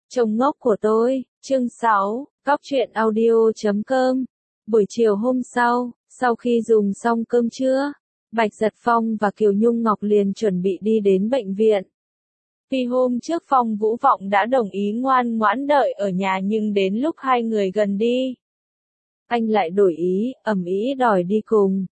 Chồng ngốc của tôi, chương 6, Cóc truyện audio.com. Buổi chiều hôm sau khi dùng xong cơm trưa, Bạch Giật Phong và Kiều Nhung Ngọc liền chuẩn bị đi đến bệnh viện. Vì hôm trước Phong Vũ Vọng đã đồng ý ngoan ngoãn đợi ở nhà nhưng đến lúc hai người gần đi, anh lại đổi ý, ầm ĩ đòi đi cùng.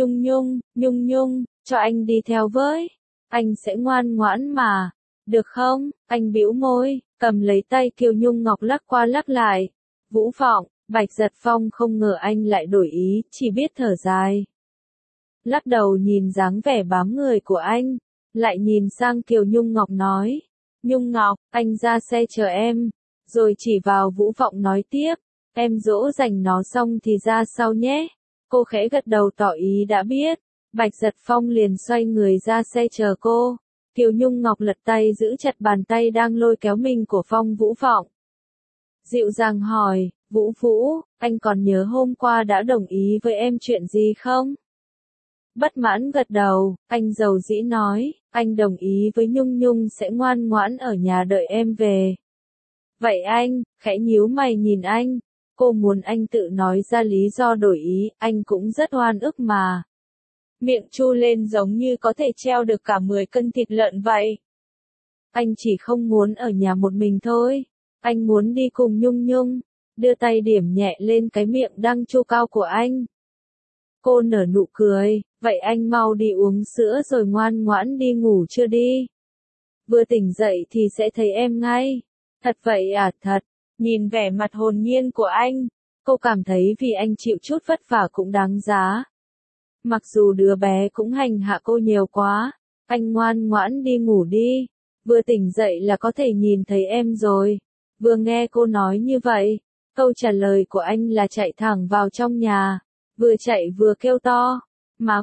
Nhung, cho anh đi theo với. Anh sẽ ngoan ngoãn mà. Được không? Anh bĩu môi, cầm lấy tay Kiều Nhung Ngọc lắc qua lắc lại. Vũ Vọng, Bạch Giật Phong không ngờ anh lại đổi ý, chỉ biết thở dài. Lắc đầu nhìn dáng vẻ bám người của anh, lại nhìn sang Kiều Nhung Ngọc nói. Nhung Ngọc, anh ra xe chờ em. Rồi chỉ vào Vũ Vọng nói tiếp, em dỗ dành nó xong thì ra sau nhé. Cô khẽ gật đầu tỏ ý đã biết. Bạch Giật Phong liền xoay người ra xe chờ cô. Kiều Nhung Ngọc lật tay giữ chặt bàn tay đang lôi kéo mình của Phong Vũ Vọng. Dịu dàng hỏi, Vũ, anh còn nhớ hôm qua đã đồng ý với em chuyện gì không? Bất mãn gật đầu, anh dầu dĩ nói, anh đồng ý với Nhung sẽ ngoan ngoãn ở nhà đợi em về. Vậy anh, khẽ nhíu mày nhìn anh, cô muốn anh tự nói ra lý do đổi ý, anh cũng rất oan ức mà. Miệng chu lên giống như có thể treo được cả 10 cân thịt lợn vậy. Anh chỉ không muốn ở nhà một mình thôi. Anh muốn đi cùng Nhung, đưa tay điểm nhẹ lên cái miệng đang chu cao của anh. Cô nở nụ cười, vậy anh mau đi uống sữa rồi ngoan ngoãn đi ngủ chưa đi. Vừa tỉnh dậy thì sẽ thấy em ngay. Thật vậy à? Thật. Nhìn vẻ mặt hồn nhiên của anh, cô cảm thấy vì anh chịu chút vất vả cũng đáng giá. Mặc dù đứa bé cũng hành hạ cô nhiều quá, anh ngoan ngoãn đi ngủ đi, vừa tỉnh dậy là có thể nhìn thấy em rồi. Vừa nghe cô nói như vậy, câu trả lời của anh là chạy thẳng vào trong nhà, vừa chạy vừa kêu to, má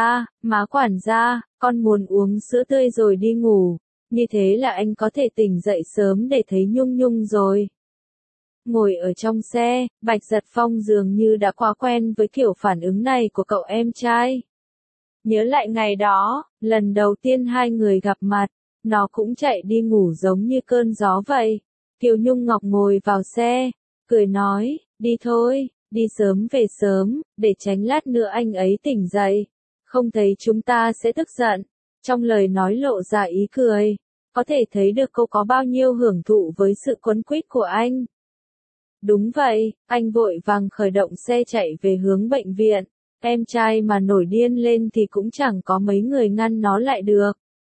quản gia, con muốn uống sữa tươi rồi đi ngủ, như thế là anh có thể tỉnh dậy sớm để thấy Nhung rồi. Ngồi ở trong xe, Bạch Giật Phong dường như đã quá quen với kiểu phản ứng này của cậu em trai. Nhớ lại ngày đó, lần đầu tiên hai người gặp mặt, nó cũng chạy đi ngủ giống như cơn gió vậy. Kiều Nhung Ngọc ngồi vào xe, cười nói, đi thôi, đi sớm về sớm, để tránh lát nữa anh ấy tỉnh dậy. Không thấy chúng ta sẽ tức giận. Trong lời nói lộ ra ý cười, có thể thấy được cô có bao nhiêu hưởng thụ với sự quấn quýt của anh. Đúng vậy, anh vội vàng khởi động xe chạy về hướng bệnh viện. Em trai mà nổi điên lên thì cũng chẳng có mấy người ngăn nó lại được.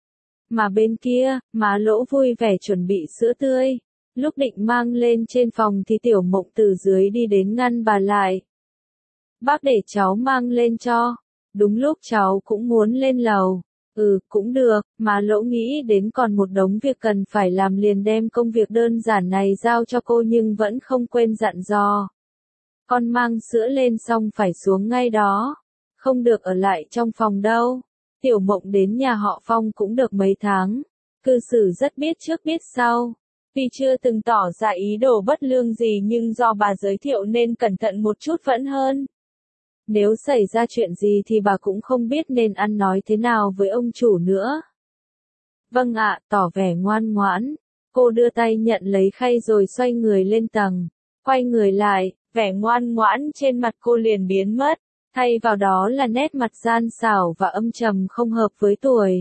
Mà bên kia, má Lỗ vui vẻ chuẩn bị sữa tươi. Lúc định mang lên trên phòng thì Tiểu Mộng từ dưới đi đến ngăn bà lại. Bác để cháu mang lên cho. Đúng lúc cháu cũng muốn lên lầu. Cũng được, má Lỗ nghĩ đến còn một đống việc cần phải làm liền đem công việc đơn giản này giao cho cô nhưng vẫn không quên dặn dò. Con mang sữa lên xong phải xuống ngay đó. Không được ở lại trong phòng đâu. Tiểu Mộng đến nhà họ Phong cũng được mấy tháng. Cư xử rất biết trước biết sau. Tuy chưa từng tỏ ra ý đồ bất lương gì nhưng do bà giới thiệu nên cẩn thận một chút vẫn hơn. Nếu xảy ra chuyện gì thì bà cũng không biết nên ăn nói thế nào với ông chủ nữa. Vâng ạ, tỏ vẻ ngoan ngoãn. Cô đưa tay nhận lấy khay rồi xoay người lên tầng. Quay người lại, vẻ ngoan ngoãn trên mặt cô liền biến mất. Thay vào đó là nét mặt gian xảo và âm trầm không hợp với tuổi.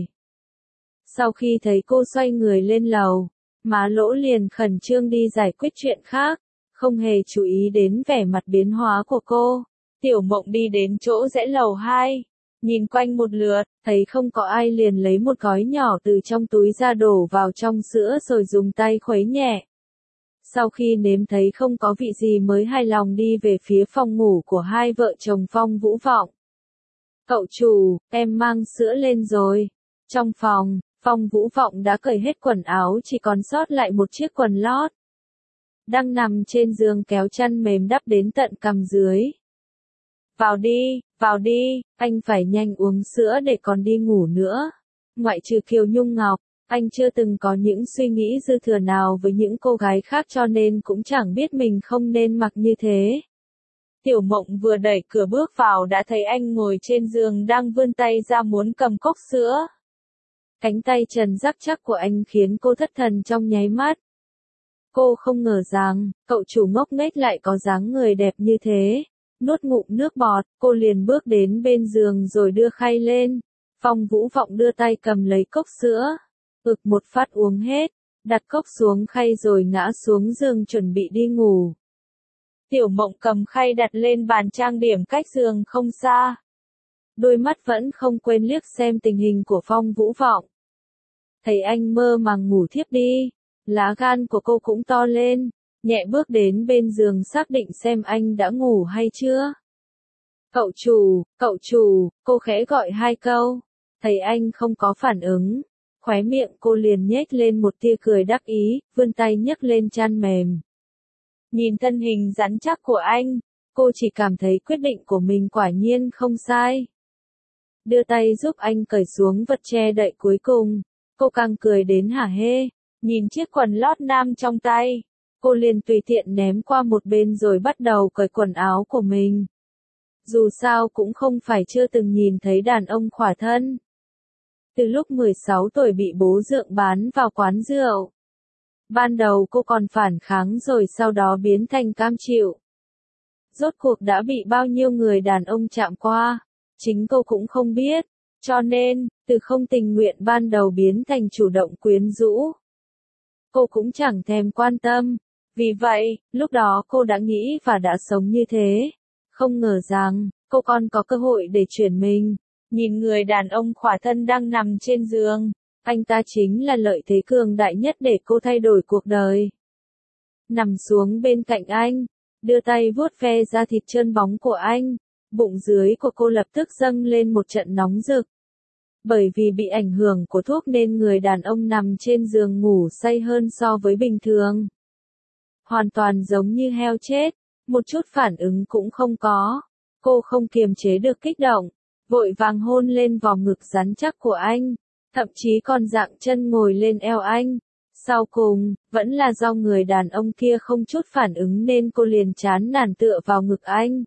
Sau khi thấy cô xoay người lên lầu, má Lỗ liền khẩn trương đi giải quyết chuyện khác, không hề chú ý đến vẻ mặt biến hóa của cô. Tiểu Mộng đi đến chỗ rẽ lầu 2, nhìn quanh một lượt, thấy không có ai liền lấy một gói nhỏ từ trong túi ra đổ vào trong sữa rồi dùng tay khuấy nhẹ. Sau khi nếm thấy không có vị gì mới hài lòng đi về phía phòng ngủ của hai vợ chồng Phong Vũ Vọng. Cậu chủ, em mang sữa lên rồi. Trong phòng, Phong Vũ Vọng đã cởi hết quần áo chỉ còn sót lại một chiếc quần lót. Đang nằm trên giường kéo chăn mềm đắp đến tận cằm dưới. Vào đi, anh phải nhanh uống sữa để còn đi ngủ nữa. Ngoại trừ Kiều Nhung Ngọc, anh chưa từng có những suy nghĩ dư thừa nào với những cô gái khác cho nên cũng chẳng biết mình không nên mặc như thế. Tiểu Mộng vừa đẩy cửa bước vào đã thấy anh ngồi trên giường đang vươn tay ra muốn cầm cốc sữa. Cánh tay trần rắc chắc của anh khiến cô thất thần trong nháy mắt. Cô không ngờ rằng, cậu chủ ngốc nghếch lại có dáng người đẹp như thế. Nuốt ngụm nước bọt, cô liền bước đến bên giường rồi đưa khay lên. Phong Vũ Vọng đưa tay cầm lấy cốc sữa. Ực một phát uống hết, đặt cốc xuống khay rồi ngã xuống giường chuẩn bị đi ngủ. Tiểu Mộng cầm khay đặt lên bàn trang điểm cách giường không xa. Đôi mắt vẫn không quên liếc xem tình hình của Phong Vũ Vọng. Thấy anh mơ màng ngủ thiếp đi, lá gan của cô cũng to lên, nhẹ bước đến bên giường xác định xem anh đã ngủ hay chưa. Cậu chủ, cô khẽ gọi 2 câu, thấy anh không có phản ứng, khóe miệng cô liền nhếch lên một tia cười đắc ý, vươn tay nhấc lên chăn mềm. Nhìn thân hình rắn chắc của anh, cô chỉ cảm thấy quyết định của mình quả nhiên không sai. Đưa tay giúp anh cởi xuống vật che đậy cuối cùng, cô càng cười đến hả hê, nhìn chiếc quần lót nam trong tay, cô liền tùy tiện ném qua một bên rồi bắt đầu cởi quần áo của mình. Dù sao cũng không phải chưa từng nhìn thấy đàn ông khỏa thân. Từ lúc 16 tuổi bị bố dượng bán vào quán rượu. Ban đầu cô còn phản kháng rồi sau đó biến thành cam chịu. Rốt cuộc đã bị bao nhiêu người đàn ông chạm qua, chính cô cũng không biết, cho nên, từ không tình nguyện ban đầu biến thành chủ động quyến rũ. Cô cũng chẳng thèm quan tâm, vì vậy, lúc đó cô đã nghĩ và đã sống như thế. Không ngờ rằng, cô còn có cơ hội để chuyển mình. Nhìn người đàn ông khỏa thân đang nằm trên giường, anh ta chính là lợi thế cường đại nhất để cô thay đổi cuộc đời. Nằm xuống bên cạnh anh, đưa tay vuốt ve da thịt trơn bóng của anh, bụng dưới của cô lập tức dâng lên một trận nóng rực. Bởi vì bị ảnh hưởng của thuốc nên người đàn ông nằm trên giường ngủ say hơn so với bình thường. Hoàn toàn giống như heo chết, một chút phản ứng cũng không có. Cô không kiềm chế được kích động, vội vàng hôn lên vòng ngực rắn chắc của anh, thậm chí còn dạng chân ngồi lên eo anh. Sau cùng, vẫn là do người đàn ông kia không chút phản ứng nên cô liền chán nản tựa vào ngực anh.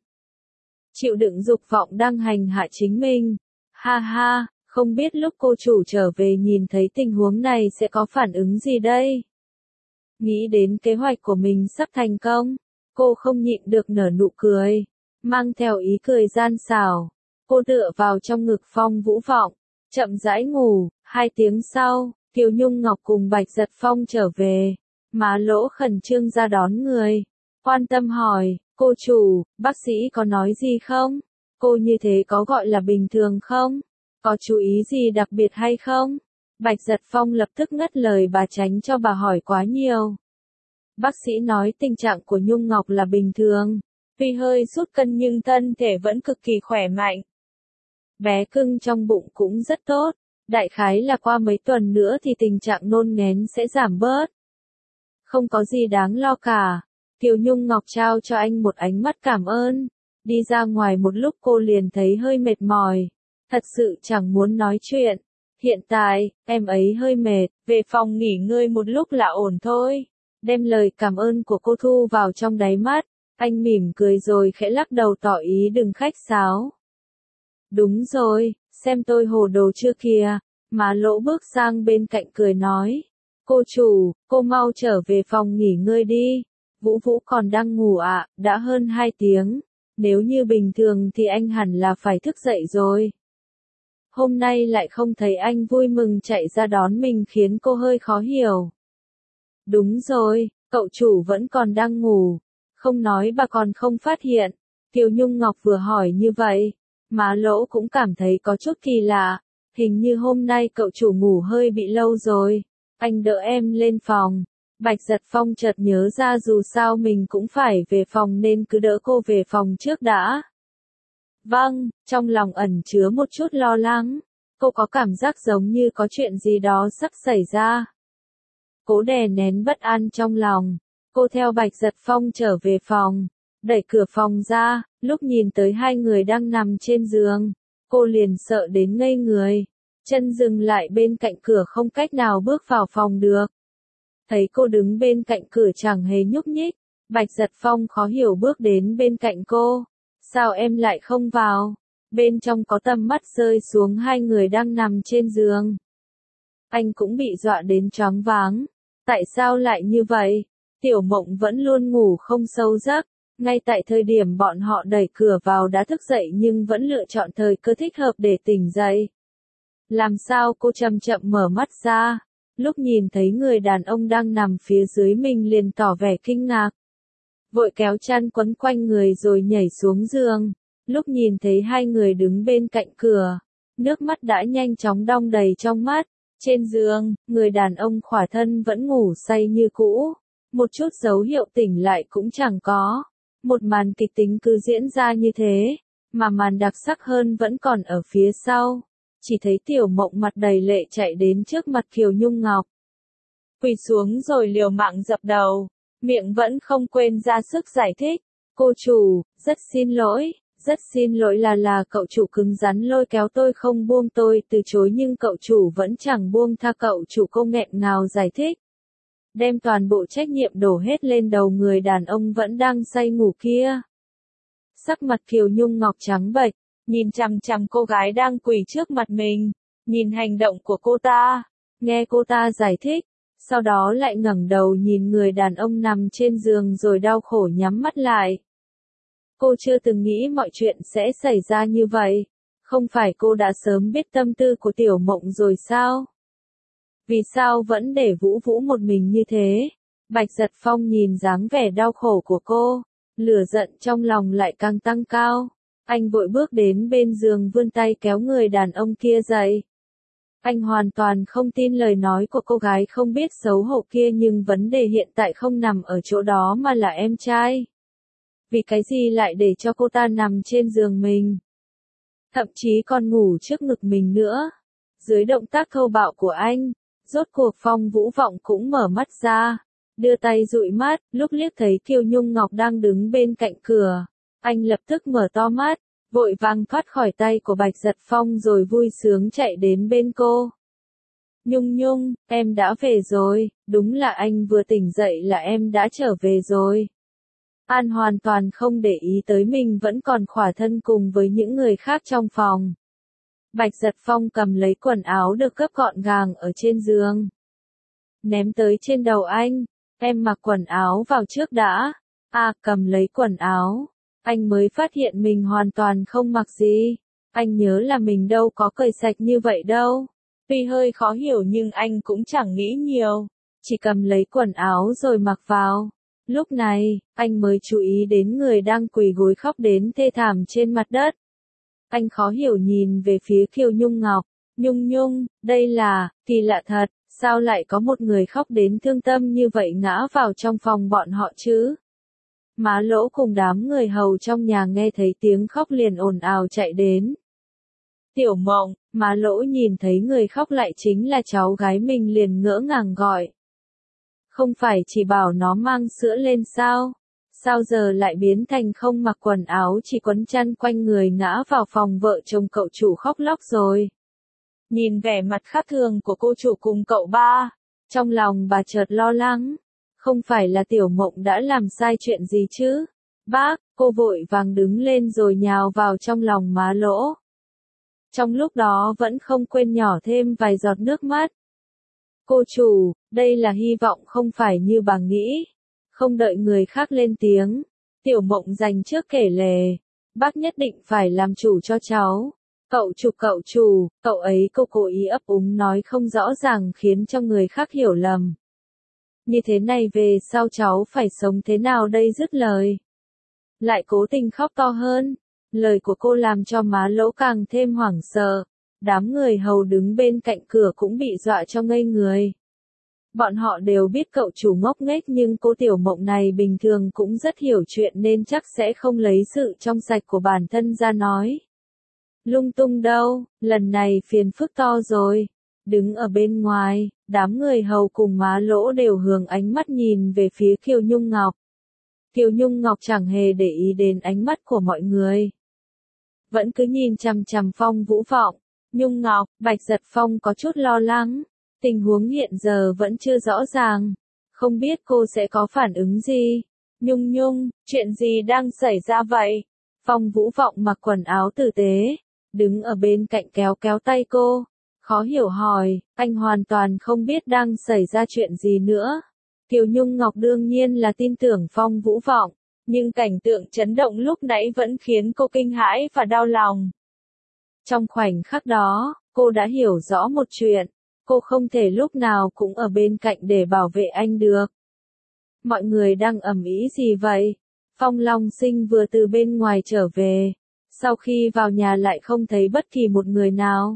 Chịu đựng dục vọng đang hành hạ chính mình. Ha ha, không biết lúc cô chủ trở về nhìn thấy tình huống này sẽ có phản ứng gì đây? Nghĩ đến kế hoạch của mình sắp thành công, cô không nhịn được nở nụ cười, mang theo ý cười gian xảo. Cô tựa vào trong ngực Phong Vũ Vọng, chậm rãi ngủ. 2 tiếng sau, Kiều Nhung Ngọc cùng Bạch Giật Phong trở về. Má Lỗ khẩn trương ra đón người, quan tâm hỏi, cô chủ, bác sĩ có nói gì không? Cô như thế có gọi là bình thường không? Có chú ý gì đặc biệt hay không? Bạch Giật Phong lập tức ngắt lời bà tránh cho bà hỏi quá nhiều. Bác sĩ nói tình trạng của Nhung Ngọc là bình thường, tuy hơi sút cân nhưng thân thể vẫn cực kỳ khỏe mạnh. Bé cưng trong bụng cũng rất tốt, đại khái là qua mấy tuần nữa thì tình trạng nôn nghén sẽ giảm bớt. Không có gì đáng lo cả. Kiều Nhung Ngọc trao cho anh một ánh mắt cảm ơn. Đi ra ngoài một lúc cô liền thấy hơi mệt mỏi. Thật sự chẳng muốn nói chuyện. Hiện tại, em ấy hơi mệt, về phòng nghỉ ngơi một lúc là ổn thôi. Đem lời cảm ơn của cô thu vào trong đáy mắt. Anh mỉm cười rồi khẽ lắc đầu tỏ ý đừng khách sáo. Đúng rồi, xem tôi hồ đồ chưa kìa. Má Lỗ bước sang bên cạnh cười nói. Cô chủ, cô mau trở về phòng nghỉ ngơi đi. Vũ Vũ còn đang ngủ ạ, đã hơn 2 tiếng. Nếu như bình thường thì anh hẳn là phải thức dậy rồi. Hôm nay lại không thấy anh vui mừng chạy ra đón mình khiến cô hơi khó hiểu. Đúng rồi, cậu chủ vẫn còn đang ngủ. Không nói bà còn không phát hiện. Kiều Nhung Ngọc vừa hỏi như vậy. Má Lỗ cũng cảm thấy có chút kỳ lạ. Hình như hôm nay cậu chủ ngủ hơi bị lâu rồi. Anh đỡ em lên phòng. Bạch Giật Phong chợt nhớ ra dù sao mình cũng phải về phòng nên cứ đỡ cô về phòng trước đã. Vâng, trong lòng ẩn chứa một chút lo lắng. Cô có cảm giác giống như có chuyện gì đó sắp xảy ra. Cố đè nén bất an trong lòng. Cô theo Bạch Giật Phong trở về phòng. Đẩy cửa phòng ra, lúc nhìn tới 2 người đang nằm trên giường. Cô liền sợ đến ngây người. Chân dừng lại bên cạnh cửa không cách nào bước vào phòng được. Thấy cô đứng bên cạnh cửa chẳng hề nhúc nhích. Bạch Giật Phong khó hiểu bước đến bên cạnh cô. Sao em lại không vào? Bên trong có tầm mắt rơi xuống 2 người đang nằm trên giường. Anh cũng bị dọa đến choáng váng. Tại sao lại như vậy? Tiểu Mộng vẫn luôn ngủ không sâu giấc, ngay tại thời điểm bọn họ đẩy cửa vào đã thức dậy nhưng vẫn lựa chọn thời cơ thích hợp để tỉnh dậy. Làm sao cô chậm chậm mở mắt ra, lúc nhìn thấy người đàn ông đang nằm phía dưới mình liền tỏ vẻ kinh ngạc. Vội kéo chăn quấn quanh người rồi nhảy xuống giường, lúc nhìn thấy hai người đứng bên cạnh cửa, nước mắt đã nhanh chóng đong đầy trong mắt. Trên giường, người đàn ông khỏa thân vẫn ngủ say như cũ, một chút dấu hiệu tỉnh lại cũng chẳng có. Một màn kịch tính cứ diễn ra như thế, mà màn đặc sắc hơn vẫn còn ở phía sau. Chỉ thấy Tiểu Mộng mặt đầy lệ chạy đến trước mặt Kiều Nhung Ngọc. Quỳ xuống rồi liều mạng dập đầu, miệng vẫn không quên ra sức giải thích. Cô chủ, rất xin lỗi là cậu chủ cứng rắn lôi kéo tôi không buông tôi từ chối nhưng cậu chủ vẫn chẳng buông tha cậu chủ, cô nghẹn ngào giải thích. Đem toàn bộ trách nhiệm đổ hết lên đầu người đàn ông vẫn đang say ngủ kia. Sắc mặt Kiều Nhung Ngọc trắng bệch, nhìn chằm chằm cô gái đang quỳ trước mặt mình, nhìn hành động của cô ta, nghe cô ta giải thích, sau đó lại ngẩng đầu nhìn người đàn ông nằm trên giường rồi đau khổ nhắm mắt lại. Cô chưa từng nghĩ mọi chuyện sẽ xảy ra như vậy, không phải cô đã sớm biết tâm tư của Tiểu Mộng rồi sao? Vì sao vẫn để Vũ Vũ một mình như thế? Bạch Giật Phong nhìn dáng vẻ đau khổ của cô, lửa giận trong lòng lại càng tăng cao. Anh vội bước đến bên giường vươn tay kéo người đàn ông kia dậy. Anh hoàn toàn không tin lời nói của cô gái không biết xấu hổ kia nhưng vấn đề hiện tại không nằm ở chỗ đó mà là em trai. Vì cái gì lại để cho cô ta nằm trên giường mình? Thậm chí còn ngủ trước ngực mình nữa. Dưới động tác thô bạo của anh, rốt cuộc Phong Vũ Vọng cũng mở mắt ra, đưa tay dụi mắt, lúc liếc thấy Kiều Nhung Ngọc đang đứng bên cạnh cửa. Anh lập tức mở to mắt, vội vàng thoát khỏi tay của Bạch Giật Phong rồi vui sướng chạy đến bên cô. Nhung Nhung, em đã về rồi, đúng là anh vừa tỉnh dậy là em đã trở về rồi. An hoàn toàn không để ý tới mình vẫn còn khỏa thân cùng với những người khác trong phòng. Bạch Giật Phong cầm lấy quần áo được gấp gọn gàng ở trên giường. Ném tới trên đầu anh, em mặc quần áo vào trước đã. Cầm lấy quần áo. Anh mới phát hiện mình hoàn toàn không mặc gì. Anh nhớ là mình đâu có cởi sạch như vậy đâu. Tuy hơi khó hiểu nhưng anh cũng chẳng nghĩ nhiều. Chỉ cầm lấy quần áo rồi mặc vào. Lúc này, anh mới chú ý đến người đang quỳ gối khóc đến thê thảm trên mặt đất. Anh khó hiểu nhìn về phía Kiều Nhung Ngọc. Nhung Nhung, đây là, kỳ lạ thật, sao lại có một người khóc đến thương tâm như vậy ngã vào trong phòng bọn họ chứ? Má Lỗ cùng đám người hầu trong nhà nghe thấy tiếng khóc liền ồn ào chạy đến. Tiểu Mộng, Má Lỗ nhìn thấy người khóc lại chính là cháu gái mình liền ngỡ ngàng gọi. Không phải chỉ bảo nó mang sữa lên sao? Sao giờ lại biến thành không mặc quần áo chỉ quấn chăn quanh người ngã vào phòng vợ chồng cậu chủ khóc lóc rồi. Nhìn vẻ mặt khác thường của cô chủ cùng cậu ba, trong lòng bà chợt lo lắng. Không phải là Tiểu Mộng đã làm sai chuyện gì chứ? Bác, cô vội vàng đứng lên rồi nhào vào trong lòng Má Lỗ. Trong lúc đó vẫn không quên nhỏ thêm vài giọt nước mắt. Cô chủ, đây là hy vọng không phải như bà nghĩ. Không đợi người khác lên tiếng, Tiểu Mộng dành trước kể lể. Bác nhất định phải làm chủ cho cháu. Cậu chủ, cậu ấy cô cố ý ấp úng nói không rõ ràng khiến cho người khác hiểu lầm. Như thế này về sau cháu phải sống thế nào đây dứt lời. Lại cố tình khóc to hơn. Lời của cô làm cho Má Lỗ càng thêm hoảng sợ. Đám người hầu đứng bên cạnh cửa cũng bị dọa cho ngây người. Bọn họ đều biết cậu chủ ngốc nghếch nhưng cô Tiểu Mộng này bình thường cũng rất hiểu chuyện nên chắc sẽ không lấy sự trong sạch của bản thân ra nói. Lung tung đâu, lần này phiền phức to rồi. Đứng ở bên ngoài, đám người hầu cùng Má Lỗ đều hướng ánh mắt nhìn về phía Kiều Nhung Ngọc. Kiều Nhung Ngọc chẳng hề để ý đến ánh mắt của mọi người. Vẫn cứ nhìn chằm chằm Phong Vũ Vọng. Nhung Ngọc, Bạch Giật Phong có chút lo lắng. Tình huống hiện giờ vẫn chưa rõ ràng. Không biết cô sẽ có phản ứng gì. Nhung Nhung, chuyện gì đang xảy ra vậy? Phong Vũ Vọng mặc quần áo tử tế. Đứng ở bên cạnh kéo kéo tay cô. Khó hiểu hỏi, anh hoàn toàn không biết đang xảy ra chuyện gì nữa. Kiều Nhung Ngọc đương nhiên là tin tưởng Phong Vũ Vọng, nhưng cảnh tượng chấn động lúc nãy vẫn khiến cô kinh hãi và đau lòng. Trong khoảnh khắc đó, cô đã hiểu rõ một chuyện, cô không thể lúc nào cũng ở bên cạnh để bảo vệ anh được. Mọi người đang ầm ĩ gì vậy? Phong Long Sinh vừa từ bên ngoài trở về, sau khi vào nhà lại không thấy bất kỳ một người nào.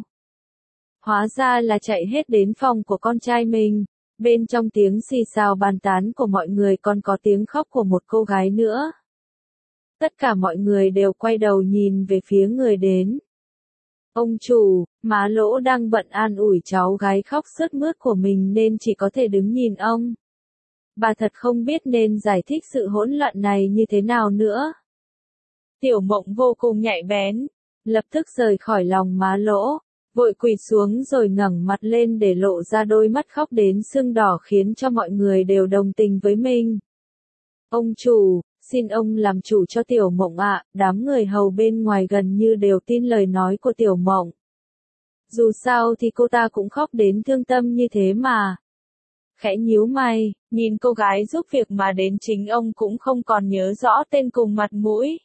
Hóa ra là chạy hết đến phòng của con trai mình, bên trong tiếng xì xào bàn tán của mọi người còn có tiếng khóc của một cô gái nữa. Tất cả mọi người đều quay đầu nhìn về phía người đến. Ông chủ, má Lỗ đang bận an ủi cháu gái khóc sướt mướt của mình nên chỉ có thể đứng nhìn ông. Bà thật không biết nên giải thích sự hỗn loạn này như thế nào nữa. Tiểu Mộng vô cùng nhạy bén, lập tức rời khỏi lòng má Lỗ, vội quỳ xuống rồi ngẩng mặt lên để lộ ra đôi mắt khóc đến sưng đỏ khiến cho mọi người đều đồng tình với mình. Ông chủ, xin ông làm chủ cho Tiểu Mộng ạ, đám người hầu bên ngoài gần như đều tin lời nói của Tiểu Mộng. Dù sao thì cô ta cũng khóc đến thương tâm như thế mà. Khẽ nhíu mày, nhìn cô gái giúp việc mà đến chính ông cũng không còn nhớ rõ tên cùng mặt mũi.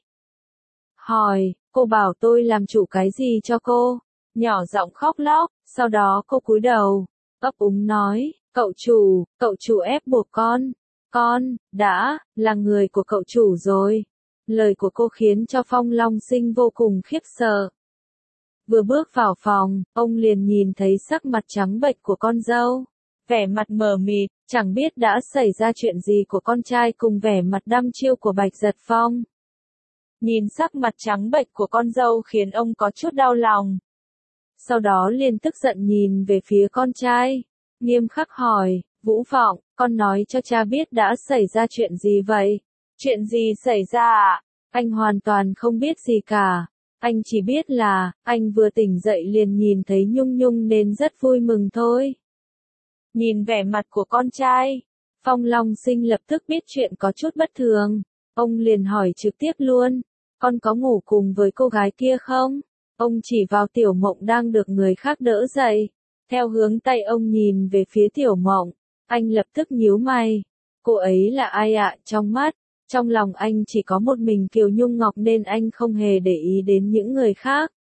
Hỏi, cô bảo tôi làm chủ cái gì cho cô? Nhỏ giọng khóc lóc, sau đó cô cúi đầu, ấp úng nói, cậu chủ ép buộc con, đã, là người của cậu chủ rồi. Lời của cô khiến cho Phong Long Sinh vô cùng khiếp sợ. Vừa bước vào phòng, ông liền nhìn thấy sắc mặt trắng bệch của con dâu. Vẻ mặt mờ mịt, chẳng biết đã xảy ra chuyện gì của con trai cùng vẻ mặt đăm chiêu của Bạch Giật Phong. Nhìn sắc mặt trắng bệch của con dâu khiến ông có chút đau lòng. Sau đó liền tức giận nhìn về phía con trai, nghiêm khắc hỏi, Vũ Vọng, con nói cho cha biết đã xảy ra chuyện gì vậy? Chuyện gì xảy ra ạ? Anh hoàn toàn không biết gì cả. Anh chỉ biết là, anh vừa tỉnh dậy liền nhìn thấy Nhung Nhung nên rất vui mừng thôi. Nhìn vẻ mặt của con trai, Phong Long Sinh lập tức biết chuyện có chút bất thường. Ông liền hỏi trực tiếp luôn, con có ngủ cùng với cô gái kia không? Ông chỉ vào Tiểu Mộng đang được người khác đỡ dậy. Theo hướng tay ông nhìn về phía Tiểu Mộng, anh lập tức nhíu mày. Cô ấy là ai ạ? Trong lòng anh chỉ có một mình Kiều Nhung Ngọc nên anh không hề để ý đến những người khác.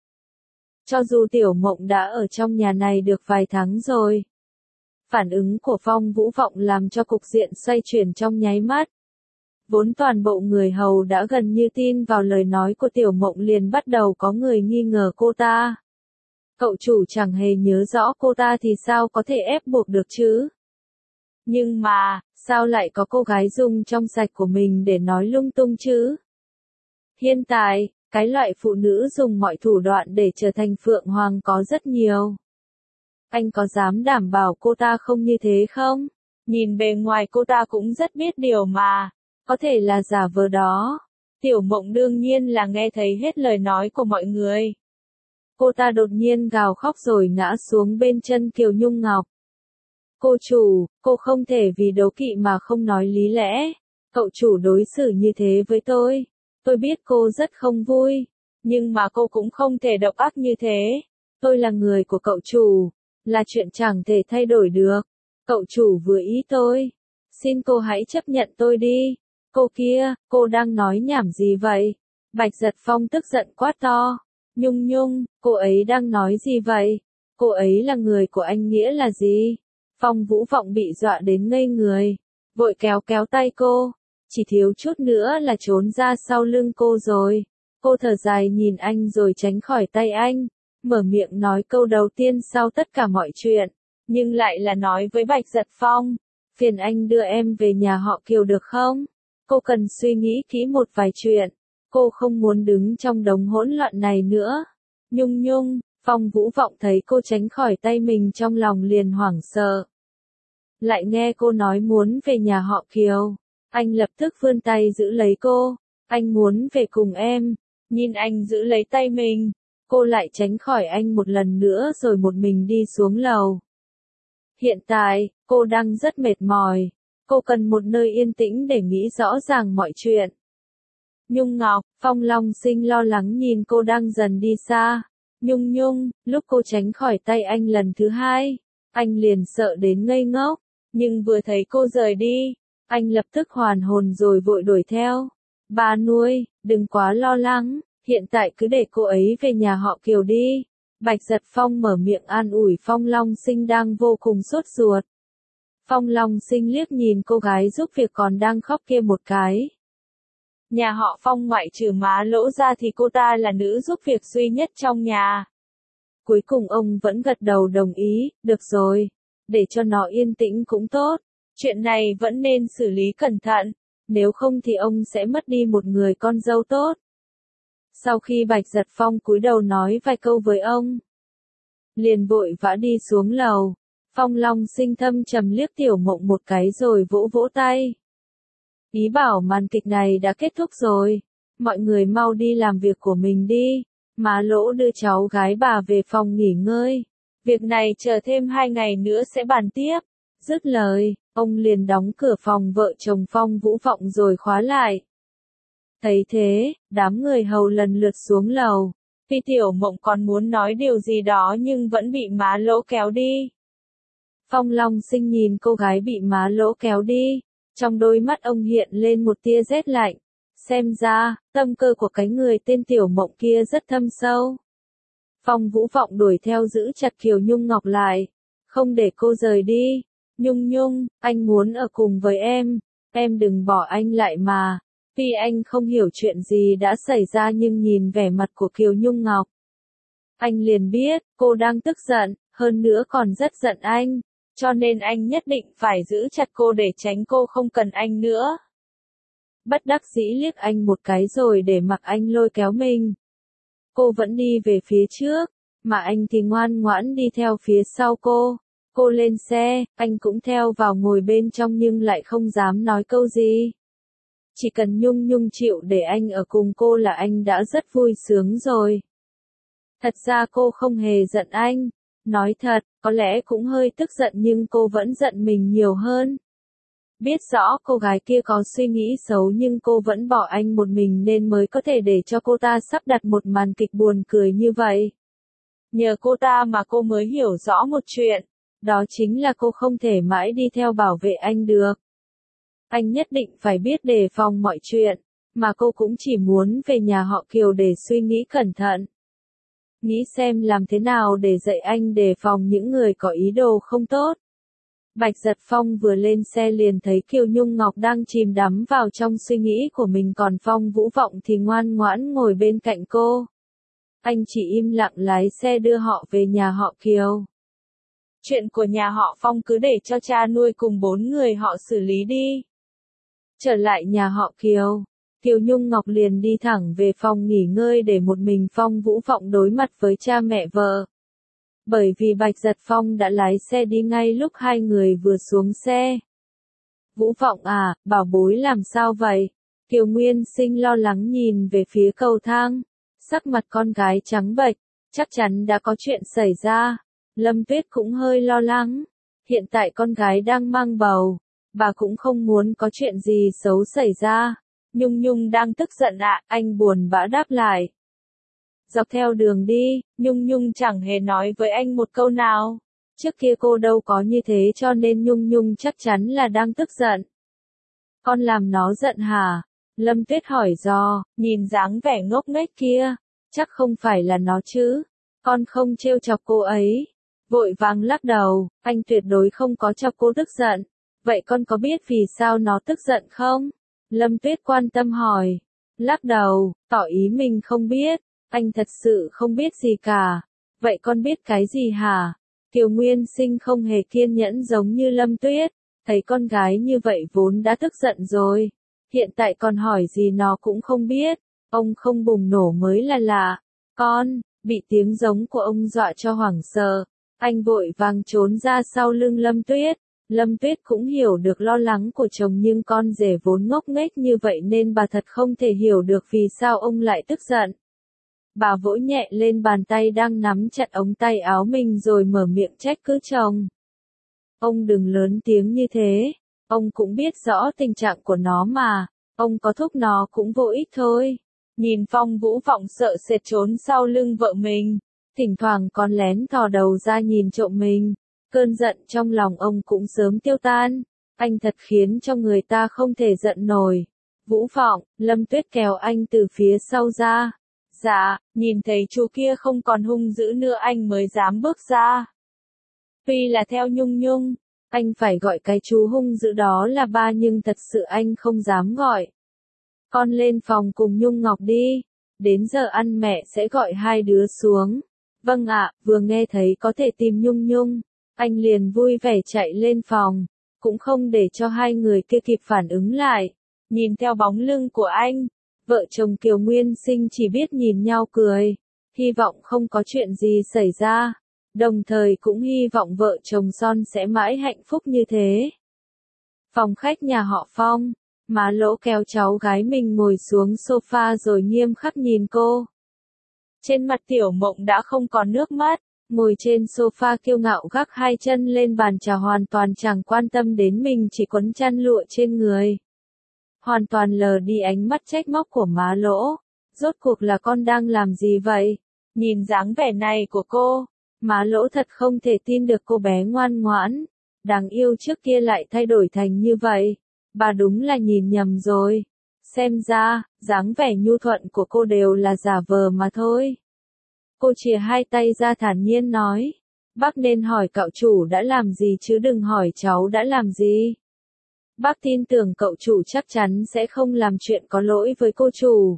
Cho dù Tiểu Mộng đã ở trong nhà này được vài tháng rồi. Phản ứng của Phong Vũ Vọng làm cho cục diện xoay chuyển trong nháy mắt. Vốn toàn bộ người hầu đã gần như tin vào lời nói của Tiểu Mộng liền bắt đầu có người nghi ngờ cô ta. Cậu chủ chẳng hề nhớ rõ cô ta thì sao có thể ép buộc được chứ? Nhưng mà, sao lại có cô gái dùng trong sạch của mình để nói lung tung chứ? Hiện tại, cái loại phụ nữ dùng mọi thủ đoạn để trở thành Phượng Hoàng có rất nhiều. Anh có dám đảm bảo cô ta không như thế không? Nhìn bề ngoài cô ta cũng rất biết điều mà. Có thể là giả vờ đó. Tiểu Mộng đương nhiên là nghe thấy hết lời nói của mọi người. Cô ta đột nhiên gào khóc rồi ngã xuống bên chân Kiều Nhung Ngọc. Cô chủ, cô không thể vì đố kỵ mà không nói lý lẽ. Cậu chủ đối xử như thế với tôi. Tôi biết cô rất không vui. Nhưng mà cô cũng không thể độc ác như thế. Tôi là người của cậu chủ. Là chuyện chẳng thể thay đổi được. Cậu chủ vừa ý tôi. Xin cô hãy chấp nhận tôi đi. Cô kia, cô đang nói nhảm gì vậy? Bạch Giật Phong tức giận quát to. Nhung Nhung, cô ấy đang nói gì vậy? Cô ấy là người của anh nghĩa là gì? Phong Vũ Vọng bị dọa đến ngây người. Vội kéo tay cô. Chỉ thiếu chút nữa là trốn ra sau lưng cô rồi. Cô thở dài nhìn anh rồi tránh khỏi tay anh. Mở miệng nói câu đầu tiên sau tất cả mọi chuyện. Nhưng lại là nói với Bạch Giật Phong. Phiền anh đưa em về nhà họ Kiều được không? Cô cần suy nghĩ kỹ một vài chuyện. Cô không muốn đứng trong đống hỗn loạn này nữa. Nhung Nhung, Phong Vũ Vọng thấy cô tránh khỏi tay mình trong lòng liền hoảng sợ. Lại nghe cô nói muốn về nhà họ Kiều. Anh lập tức vươn tay giữ lấy cô. Anh muốn về cùng em. Nhìn anh giữ lấy tay mình. Cô lại tránh khỏi anh một lần nữa rồi một mình đi xuống lầu. Hiện tại, cô đang rất mệt mỏi. Cô cần một nơi yên tĩnh để nghĩ rõ ràng mọi chuyện. Nhung Ngọc, Phong Long Sinh lo lắng nhìn cô đang dần đi xa. Nhung Nhung, lúc cô tránh khỏi tay anh lần thứ hai, anh liền sợ đến ngây ngốc. Nhưng vừa thấy cô rời đi, Anh lập tức hoàn hồn rồi vội đuổi theo. Ba nuôi, đừng quá lo lắng, hiện tại cứ để cô ấy về nhà họ Kiều đi. Bạch Giật Phong mở miệng an ủi Phong Long Sinh đang vô cùng sốt ruột. Phong Long Sinh liếc nhìn cô gái giúp việc còn đang khóc kia một cái. Nhà họ Phong ngoại trừ má Lỗ ra thì cô ta là nữ giúp việc duy nhất trong nhà. Cuối cùng ông vẫn gật đầu đồng ý, được rồi, để cho nó yên tĩnh cũng tốt. Chuyện này vẫn nên xử lý cẩn thận, nếu không thì ông sẽ mất đi một người con dâu tốt. Sau khi Bạch Giật Phong cúi đầu nói vài câu với ông, liền vội vã đi xuống lầu. Phong Long Sinh thâm trầm liếc Tiểu Mộng một cái rồi vỗ vỗ tay. Ý bảo màn kịch này đã kết thúc rồi, mọi người mau đi làm việc của mình đi. Má Lỗ đưa cháu gái bà về phòng nghỉ ngơi. Việc này chờ thêm 2 ngày nữa sẽ bàn tiếp. Dứt lời, ông liền đóng cửa phòng vợ chồng Phong Vũ Vọng rồi khóa lại. Thấy thế, đám người hầu lần lượt xuống lầu. Vì Tiểu Mộng còn muốn nói điều gì đó nhưng vẫn bị má Lỗ kéo đi. Phong Long Sinh nhìn cô gái bị má Lỗ kéo đi. Trong đôi mắt ông hiện lên một tia rét lạnh. Xem ra, tâm cơ của cái người tên Tiểu Mộng kia rất thâm sâu. Phong Vũ Vọng đuổi theo giữ chặt Kiều Nhung Ngọc lại. Không để cô rời đi. Nhung Nhung, anh muốn ở cùng với em đừng bỏ anh lại mà. Tuy anh không hiểu chuyện gì đã xảy ra nhưng nhìn vẻ mặt của Kiều Nhung Ngọc, anh liền biết, cô đang tức giận, hơn nữa còn rất giận anh. Cho nên anh nhất định phải giữ chặt cô để tránh cô không cần anh nữa. Bất đắc dĩ liếc anh một cái rồi để mặc anh lôi kéo mình. Cô vẫn đi về phía trước, mà anh thì ngoan ngoãn đi theo phía sau cô. Cô lên xe, anh cũng theo vào ngồi bên trong nhưng lại không dám nói câu gì. Chỉ cần Nhung Nhung chịu để anh ở cùng cô là anh đã rất vui sướng rồi. Thật ra cô không hề giận anh. Nói thật, có lẽ cũng hơi tức giận nhưng cô vẫn giận mình nhiều hơn. Biết rõ cô gái kia có suy nghĩ xấu nhưng cô vẫn bỏ anh một mình nên mới có thể để cho cô ta sắp đặt một màn kịch buồn cười như vậy. Nhờ cô ta mà cô mới hiểu rõ một chuyện, đó chính là cô không thể mãi đi theo bảo vệ anh được. Anh nhất định phải biết đề phòng mọi chuyện, mà cô cũng chỉ muốn về nhà họ Kiều để suy nghĩ cẩn thận. Nghĩ xem làm thế nào để dạy anh đề phòng những người có ý đồ không tốt. Bạch Giật Phong vừa lên xe liền thấy Kiều Nhung Ngọc đang chìm đắm vào trong suy nghĩ của mình còn Phong Vũ Vọng thì ngoan ngoãn ngồi bên cạnh cô. Anh chỉ im lặng lái xe đưa họ về nhà họ Kiều. Chuyện của nhà họ Phong cứ để cho cha nuôi cùng 4 người họ xử lý đi. Trở lại nhà họ Kiều, Kiều Nhung Ngọc liền đi thẳng về phòng nghỉ ngơi để một mình Phong Vũ Vọng đối mặt với cha mẹ vợ. Bởi vì Bạch Giật Phong đã lái xe đi ngay lúc hai người vừa xuống xe. Vũ Vọng à, bảo bối làm sao vậy? Kiều Nguyên Sinh lo lắng nhìn về phía cầu thang. Sắc mặt con gái trắng bệch, chắc chắn đã có chuyện xảy ra. Lâm Tuyết cũng hơi lo lắng. Hiện tại con gái đang mang bầu, bà cũng không muốn có chuyện gì xấu xảy ra. Nhung Nhung đang tức giận ạ, anh buồn bã đáp lại. Dọc theo đường đi, Nhung Nhung chẳng hề nói với anh một câu nào. Trước kia cô đâu có như thế cho nên Nhung Nhung chắc chắn là đang tức giận. Con làm nó giận hả? Lâm Tuyết hỏi dò, nhìn dáng vẻ ngốc nghếch kia, chắc không phải là nó chứ. Con không trêu chọc cô ấy. Vội vàng lắc đầu, anh tuyệt đối không có chọc cô tức giận. Vậy con có biết vì sao nó tức giận không? Lâm Tuyết quan tâm hỏi. Lắc đầu, tỏ ý mình không biết. Anh thật sự không biết gì cả. Vậy con biết cái gì hả? Kiều Nguyên Sinh không hề kiên nhẫn giống như Lâm Tuyết. Thấy con gái như vậy vốn đã tức giận rồi. Hiện tại còn hỏi gì nó cũng không biết. Ông không bùng nổ mới là lạ. Con, bị tiếng giống của ông dọa cho hoảng sợ. Anh vội vàng trốn ra sau lưng Lâm Tuyết. Lâm Tuyết cũng hiểu được lo lắng của chồng nhưng con rể vốn ngốc nghếch như vậy nên bà thật không thể hiểu được vì sao ông lại tức giận. Bà vỗ nhẹ lên bàn tay đang nắm chặt ống tay áo mình rồi mở miệng trách cứ chồng. Ông đừng lớn tiếng như thế, ông cũng biết rõ tình trạng của nó mà, ông có thúc nó cũng vô ích thôi. Nhìn Phong Vũ Vọng sợ sệt trốn sau lưng vợ mình, thỉnh thoảng còn lén thò đầu ra nhìn trộm mình, cơn giận trong lòng ông cũng sớm tiêu tan. Anh thật khiến cho người ta không thể giận nổi. Vũ Vọng, Lâm Tuyết kéo anh từ phía sau ra. Dạ, nhìn thấy chú kia không còn hung dữ nữa anh mới dám bước ra. Tuy là theo Nhung Nhung, anh phải gọi cái chú hung dữ đó là ba nhưng thật sự anh không dám gọi. Con lên phòng cùng Nhung Ngọc đi. Đến giờ ăn mẹ sẽ gọi hai đứa xuống. Vâng ạ, vừa nghe thấy có thể tìm Nhung Nhung, anh liền vui vẻ chạy lên phòng, cũng không để cho hai người kia kịp phản ứng lại. Nhìn theo bóng lưng của anh, vợ chồng Kiều Nguyên Sinh chỉ biết nhìn nhau cười, hy vọng không có chuyện gì xảy ra, đồng thời cũng hy vọng vợ chồng Son sẽ mãi hạnh phúc như thế. Phòng khách nhà họ Phong, má Lỗ kéo cháu gái mình ngồi xuống sofa rồi nghiêm khắc nhìn cô. Trên mặt Tiểu Mộng đã không còn nước mắt, ngồi trên sofa kiêu ngạo gác hai chân lên bàn trà hoàn toàn chẳng quan tâm đến mình chỉ quấn chăn lụa trên người. Hoàn toàn lờ đi ánh mắt trách móc của má Lỗ. Rốt cuộc là con đang làm gì vậy? Nhìn dáng vẻ này của cô, má Lỗ thật không thể tin được cô bé ngoan ngoãn, đáng yêu trước kia lại thay đổi thành như vậy. Bà đúng là nhìn nhầm rồi. Xem ra, dáng vẻ nhu thuận của cô đều là giả vờ mà thôi. Cô chìa hai tay ra thản nhiên nói. Bác nên hỏi cậu chủ đã làm gì chứ đừng hỏi cháu đã làm gì. Bác tin tưởng cậu chủ chắc chắn sẽ không làm chuyện có lỗi với cô chủ.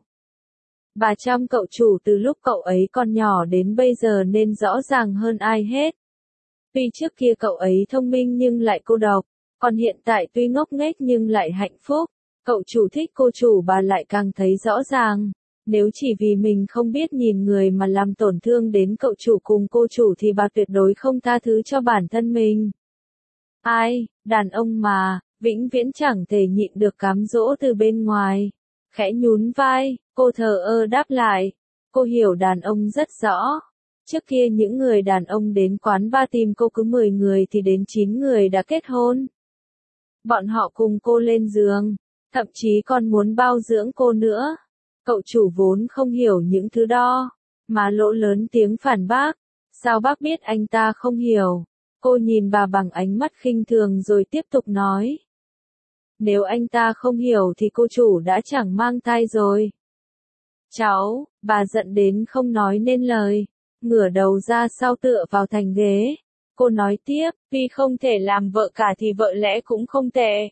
Bà chăm cậu chủ từ lúc cậu ấy còn nhỏ đến bây giờ nên rõ ràng hơn ai hết. Tuy trước kia cậu ấy thông minh nhưng lại cô độc, còn hiện tại tuy ngốc nghếch nhưng lại hạnh phúc. Cậu chủ thích cô chủ bà lại càng thấy rõ ràng. Nếu chỉ vì mình không biết nhìn người mà làm tổn thương đến cậu chủ cùng cô chủ thì bà tuyệt đối không tha thứ cho bản thân mình. Ai, đàn ông mà, vĩnh viễn chẳng thể nhịn được cám dỗ từ bên ngoài. Khẽ nhún vai, cô thờ ơ đáp lại. Cô hiểu đàn ông rất rõ. Trước kia những người đàn ông đến quán bar tìm cô cứ 10 người thì đến 9 người đã kết hôn. Bọn họ cùng cô lên giường, thậm chí còn muốn bao dưỡng cô nữa. Cậu chủ vốn không hiểu những thứ đó. Má Lỗ lớn tiếng phản bác. Sao bác biết anh ta không hiểu? Cô nhìn bà bằng ánh mắt khinh thường rồi tiếp tục nói. Nếu anh ta không hiểu thì cô chủ đã chẳng mang thai rồi. Cháu, bà giận đến không nói nên lời, ngửa đầu ra sau tựa vào thành ghế. Cô nói tiếp, vì không thể làm vợ cả thì vợ lẽ cũng không tệ.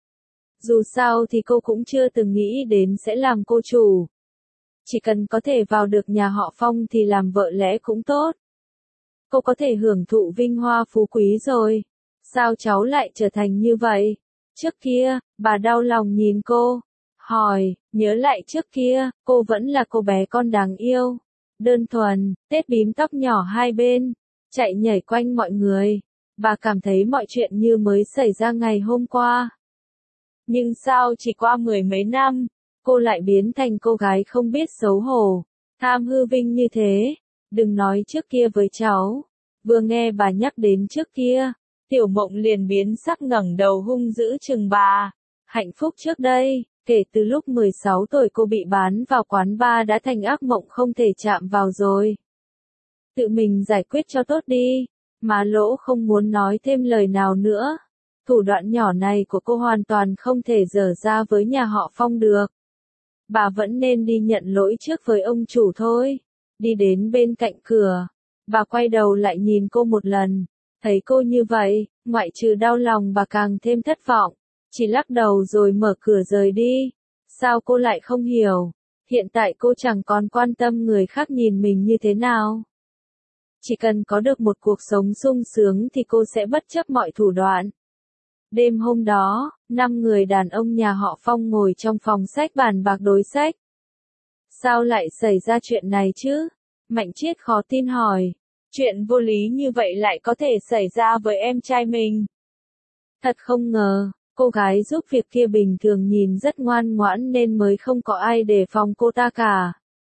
Dù sao thì cô cũng chưa từng nghĩ đến sẽ làm cô chủ. Chỉ cần có thể vào được nhà họ Phong thì làm vợ lẽ cũng tốt. Cô có thể hưởng thụ vinh hoa phú quý rồi. Sao cháu lại trở thành như vậy? Trước kia, bà đau lòng nhìn cô. Hỏi, nhớ lại trước kia, cô vẫn là cô bé con đáng yêu. Đơn thuần, tết bím tóc nhỏ hai bên, chạy nhảy quanh mọi người. Bà cảm thấy mọi chuyện như mới xảy ra ngày hôm qua. Nhưng sao chỉ qua 10 mấy năm, cô lại biến thành cô gái không biết xấu hổ, tham hư vinh như thế. Đừng nói trước kia với cháu. Vừa nghe bà nhắc đến trước kia, Tiểu Mộng liền biến sắc ngẩng đầu hung dữ chừng bà. Hạnh phúc trước đây, kể từ lúc 16 tuổi cô bị bán vào quán bar đã thành ác mộng không thể chạm vào rồi. Tự mình giải quyết cho tốt đi. Má Lỗ không muốn nói thêm lời nào nữa. Thủ đoạn nhỏ này của cô hoàn toàn không thể dở ra với nhà họ Phong được. Bà vẫn nên đi nhận lỗi trước với ông chủ thôi. Đi đến bên cạnh cửa, bà quay đầu lại nhìn cô một lần. Thấy cô như vậy, ngoại trừ đau lòng bà càng thêm thất vọng. Chỉ lắc đầu rồi mở cửa rời đi. Sao cô lại không hiểu? Hiện tại cô chẳng còn quan tâm người khác nhìn mình như thế nào. Chỉ cần có được một cuộc sống sung sướng thì cô sẽ bất chấp mọi thủ đoạn. Đêm hôm đó, 5 người đàn ông nhà họ Phong ngồi trong phòng sách bàn bạc đối sách. Sao lại xảy ra chuyện này chứ? Mạnh Triết khó tin hỏi. Chuyện vô lý như vậy lại có thể xảy ra với em trai mình. Thật không ngờ, cô gái giúp việc kia bình thường nhìn rất ngoan ngoãn nên mới không có ai đề phòng cô ta cả.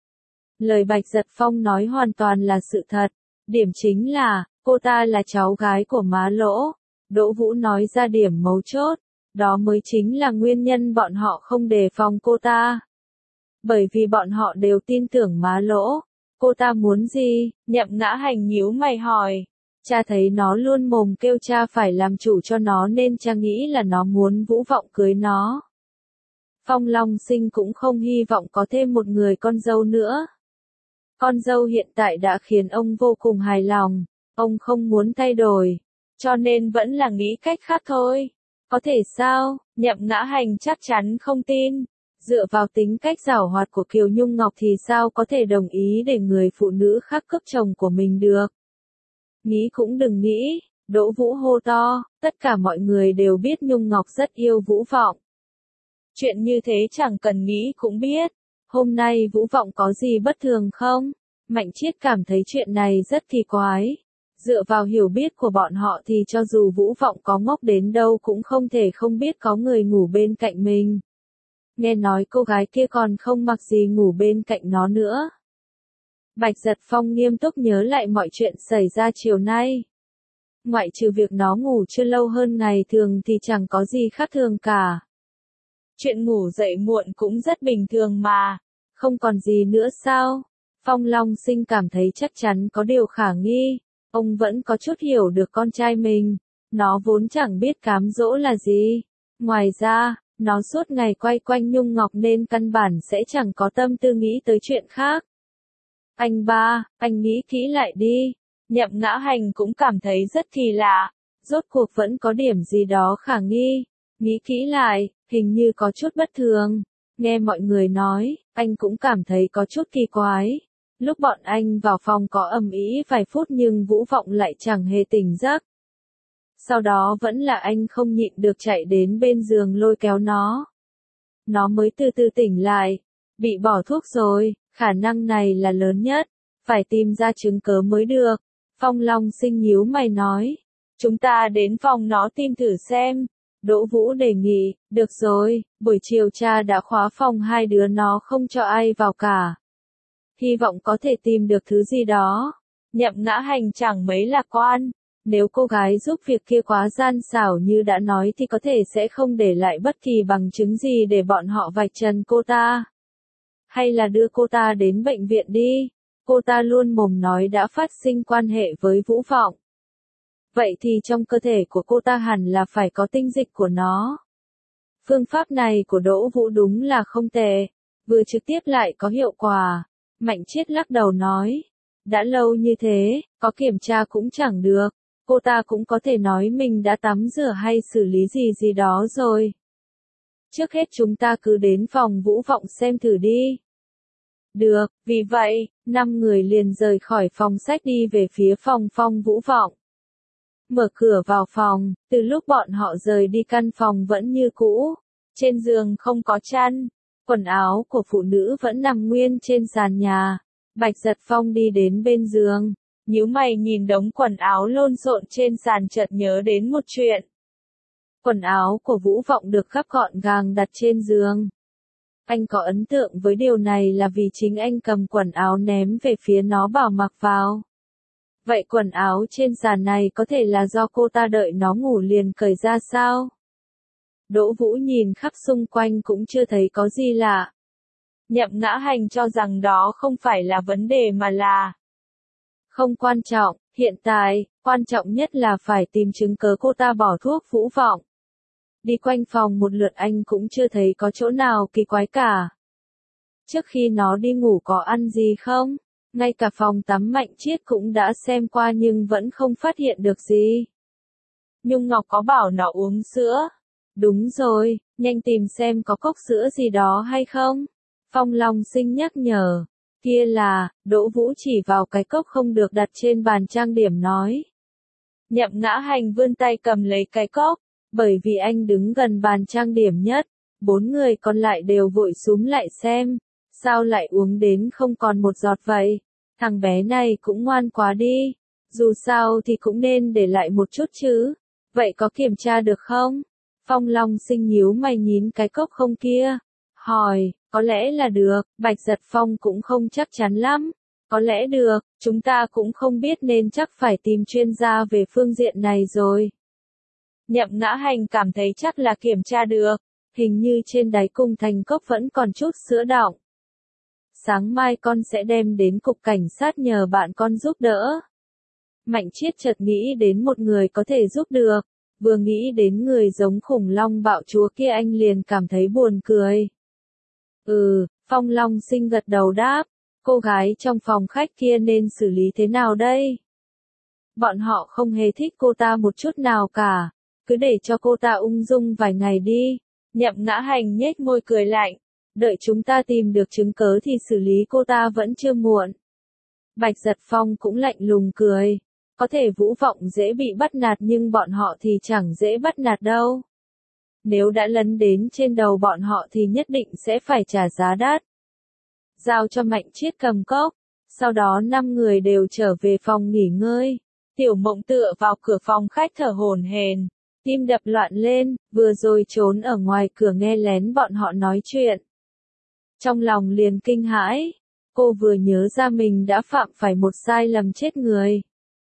Lời Bạch Giật Phong nói hoàn toàn là sự thật. Điểm chính là, cô ta là cháu gái của má Lỗ. Đỗ Vũ nói ra điểm mấu chốt. Đó mới chính là nguyên nhân bọn họ không đề phòng cô ta. Bởi vì bọn họ đều tin tưởng má Lỗ. Cô ta muốn gì? Nhậm Ngã Hành nhíu mày hỏi. Cha thấy nó luôn mồm kêu cha phải làm chủ cho nó nên cha nghĩ là nó muốn Vũ Vọng cưới nó. Phong Long Sinh cũng không hy vọng có thêm một người con dâu nữa. Con dâu hiện tại đã khiến ông vô cùng hài lòng, ông không muốn thay đổi, cho nên vẫn là nghĩ cách khác thôi. Có thể sao? Nhậm Ngã Hành chắc chắn không tin. Dựa vào tính cách giảo hoạt của Kiều Nhung Ngọc thì sao có thể đồng ý để người phụ nữ khác cướp chồng của mình được. Nghĩ cũng đừng nghĩ, Đỗ Vũ hô to, tất cả mọi người đều biết Nhung Ngọc rất yêu Vũ Vọng. Chuyện như thế chẳng cần nghĩ cũng biết. Hôm nay Vũ Vọng có gì bất thường không? Mạnh Chiết cảm thấy chuyện này rất kỳ quái. Dựa vào hiểu biết của bọn họ thì cho dù Vũ Vọng có ngốc đến đâu cũng không thể không biết có người ngủ bên cạnh mình. Nghe nói cô gái kia còn không mặc gì ngủ bên cạnh nó nữa. Bạch Giật Phong nghiêm túc nhớ lại mọi chuyện xảy ra chiều nay. Ngoại trừ việc nó ngủ chưa lâu hơn ngày thường thì chẳng có gì khác thường cả. Chuyện ngủ dậy muộn cũng rất bình thường mà. Không còn gì nữa sao? Phong Long Sinh cảm thấy chắc chắn có điều khả nghi. Ông vẫn có chút hiểu được con trai mình. Nó vốn chẳng biết cám dỗ là gì. Ngoài ra, nó suốt ngày quay quanh Nhung Ngọc nên căn bản sẽ chẳng có tâm tư nghĩ tới chuyện khác. Anh ba, anh nghĩ kỹ lại đi. Nhậm Ngã Hành cũng cảm thấy rất kỳ lạ. Rốt cuộc vẫn có điểm gì đó khả nghi. Nghĩ kỹ lại, hình như có chút bất thường. Nghe mọi người nói, anh cũng cảm thấy có chút kỳ quái. Lúc bọn anh vào phòng có ầm ĩ vài phút nhưng Vũ Vọng lại chẳng hề tỉnh giấc. Sau đó vẫn là anh không nhịn được chạy đến bên giường lôi kéo nó. Nó mới từ từ tỉnh lại. Bị bỏ thuốc rồi, khả năng này là lớn nhất. Phải tìm ra chứng cớ mới được. Phong Long Sinh nhíu mày nói. Chúng ta đến phòng nó tìm thử xem. Đỗ Vũ đề nghị, được rồi, buổi chiều cha đã khóa phòng hai đứa nó không cho ai vào cả. Hy vọng có thể tìm được thứ gì đó. Nhậm Ngã Hành chẳng mấy lạc quan. Nếu cô gái giúp việc kia quá gian xảo như đã nói thì có thể sẽ không để lại bất kỳ bằng chứng gì để bọn họ vạch trần cô ta. Hay là đưa cô ta đến bệnh viện đi. Cô ta luôn mồm nói đã phát sinh quan hệ với Vũ Vọng. Vậy thì trong cơ thể của cô ta hẳn là phải có tinh dịch của nó. Phương pháp này của Đỗ Vũ đúng là không tệ. Vừa trực tiếp lại có hiệu quả. Mạnh Chiết lắc đầu nói. Đã lâu như thế, có kiểm tra cũng chẳng được. Cô ta cũng có thể nói mình đã tắm rửa hay xử lý gì đó rồi. Trước hết chúng ta cứ đến phòng Vũ Vọng xem thử đi. Được, vì vậy, 5 người liền rời khỏi phòng sách đi về phía phòng Phong Vũ Vọng. Mở cửa vào phòng, từ lúc bọn họ rời đi căn phòng vẫn như cũ. Trên giường không có chăn, quần áo của phụ nữ vẫn nằm nguyên trên sàn nhà. Bạch Giật Phong đi đến bên giường, nhíu mày nhìn đống quần áo lộn xộn trên sàn chợt nhớ đến một chuyện. Quần áo của Vũ Vọng được gấp gọn gàng đặt trên giường. Anh có ấn tượng với điều này là vì chính anh cầm quần áo ném về phía nó bảo mặc vào. Vậy quần áo trên sàn này có thể là do cô ta đợi nó ngủ liền cởi ra sao? Đỗ Vũ nhìn khắp xung quanh cũng chưa thấy có gì lạ. Nhậm Ngã Hành cho rằng đó không phải là vấn đề mà là không quan trọng, hiện tại, quan trọng nhất là phải tìm chứng cớ cô ta bỏ thuốc Vũ Vọng. Đi quanh phòng một lượt anh cũng chưa thấy có chỗ nào kỳ quái cả. Trước khi nó đi ngủ có ăn gì không? Ngay cả phòng tắm Mạnh Chiết cũng đã xem qua nhưng vẫn không phát hiện được gì. Nhung Ngọc có bảo nó uống sữa. Đúng rồi, nhanh tìm xem có cốc sữa gì đó hay không. Phong Long Sinh nhắc nhở. Kia là, Đỗ Vũ chỉ vào cái cốc không được đặt trên bàn trang điểm nói. Nhậm Ngã Hành vươn tay cầm lấy cái cốc. Bởi vì anh đứng gần bàn trang điểm nhất, 4 người còn lại đều vội xúm lại xem. Sao lại uống đến không còn một giọt vậy? Thằng bé này cũng ngoan quá đi. Dù sao thì cũng nên để lại một chút chứ. Vậy có kiểm tra được không? Phong Long Sinh nhíu mày nhìn cái cốc không kia. Hỏi, có lẽ là được, Bạch Giật Phong cũng không chắc chắn lắm. Có lẽ được, chúng ta cũng không biết nên chắc phải tìm chuyên gia về phương diện này rồi. Nhậm Ngã Hành cảm thấy chắc là kiểm tra được. Hình như trên đáy cung thành cốc vẫn còn chút sữa đọng. Sáng mai con sẽ đem đến cục cảnh sát nhờ bạn con giúp đỡ. Mạnh Chiết chợt nghĩ đến một người có thể giúp được, vừa nghĩ đến người giống khủng long bạo chúa kia anh liền cảm thấy buồn cười. Phong Long Sinh gật đầu đáp, cô gái trong phòng khách kia nên xử lý thế nào đây? Bọn họ không hề thích cô ta một chút nào cả, cứ để cho cô ta ung dung vài ngày đi. Nhậm Ngã Hành nhếch môi cười lạnh, đợi chúng ta tìm được chứng cớ thì xử lý cô ta vẫn chưa muộn. Bạch Giật Phong cũng lạnh lùng cười, có thể Vũ Vọng dễ bị bắt nạt nhưng bọn họ thì chẳng dễ bắt nạt đâu. Nếu đã lấn đến trên đầu bọn họ thì nhất định sẽ phải trả giá đắt. Giao cho Mạnh Chiết cầm cốc, sau đó 5 người đều trở về phòng nghỉ ngơi. Tiểu Mộng tựa vào cửa phòng khách thở hổn hển, tim đập loạn lên, vừa rồi trốn ở ngoài cửa nghe lén bọn họ nói chuyện. Trong lòng liền kinh hãi, cô vừa nhớ ra mình đã phạm phải một sai lầm chết người.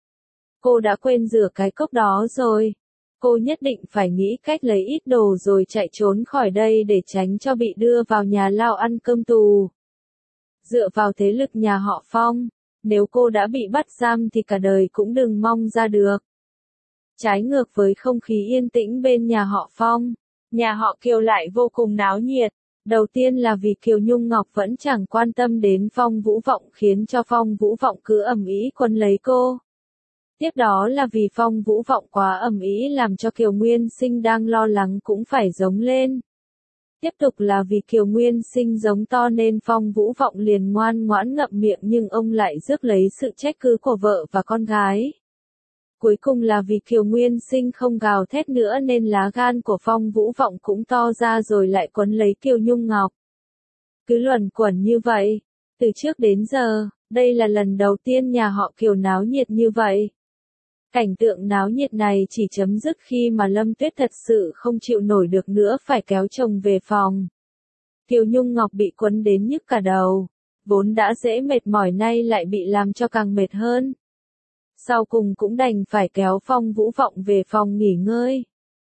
Cô đã quên rửa cái cốc đó rồi. Cô nhất định phải nghĩ cách lấy ít đồ rồi chạy trốn khỏi đây để tránh cho bị đưa vào nhà lao ăn cơm tù. Dựa vào thế lực nhà họ Phong, nếu cô đã bị bắt giam thì cả đời cũng đừng mong ra được. Trái ngược với không khí yên tĩnh bên nhà họ Phong, nhà họ Kiều lại vô cùng náo nhiệt. Đầu tiên là vì Kiều Nhung Ngọc vẫn chẳng quan tâm đến Phong Vũ Vọng khiến cho Phong Vũ Vọng cứ ầm ĩ quấn lấy cô. Tiếp đó là vì Phong Vũ Vọng quá ầm ĩ làm cho Kiều Nguyên Sinh đang lo lắng cũng phải giống lên. Tiếp tục là vì Kiều Nguyên Sinh giống to nên Phong Vũ Vọng liền ngoan ngoãn ngậm miệng nhưng ông lại rước lấy sự trách cứ của vợ và con gái. Cuối cùng là vì Kiều Nguyên Sinh không gào thét nữa nên lá gan của Phong Vũ Vọng cũng to ra rồi lại quấn lấy Kiều Nhung Ngọc. Cứ luẩn quẩn như vậy, từ trước đến giờ, đây là lần đầu tiên nhà họ Kiều náo nhiệt như vậy. Cảnh tượng náo nhiệt này chỉ chấm dứt khi mà Lâm Tuyết thật sự không chịu nổi được nữa phải kéo chồng về phòng. Kiều Nhung Ngọc bị quấn đến nhức cả đầu, vốn đã dễ mệt mỏi nay lại bị làm cho càng mệt hơn. Sau cùng cũng đành phải kéo Phong Vũ Vọng về phòng nghỉ ngơi.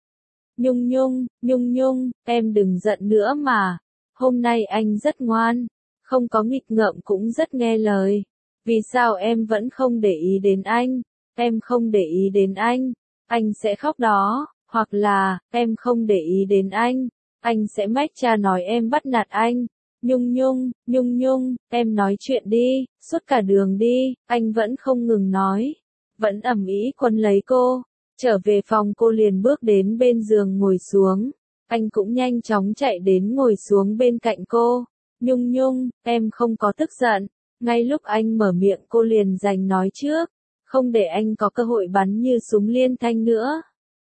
Nhung Nhung, em đừng giận nữa mà. Hôm nay anh rất ngoan, không có nghịch ngợm cũng rất nghe lời. Vì sao em vẫn không để ý đến anh? Em không để ý đến anh sẽ khóc đó. Hoặc là, em không để ý đến anh sẽ mách cha nói em bắt nạt anh. Nhung, em nói chuyện đi, suốt cả đường đi, anh vẫn không ngừng nói. Vẫn ầm ĩ quấn lấy cô. Trở về phòng cô liền bước đến bên giường ngồi xuống. Anh cũng nhanh chóng chạy đến ngồi xuống bên cạnh cô. Nhung, em không có tức giận. Ngay lúc anh mở miệng cô liền giành nói trước. Không để anh có cơ hội bắn như súng liên thanh nữa.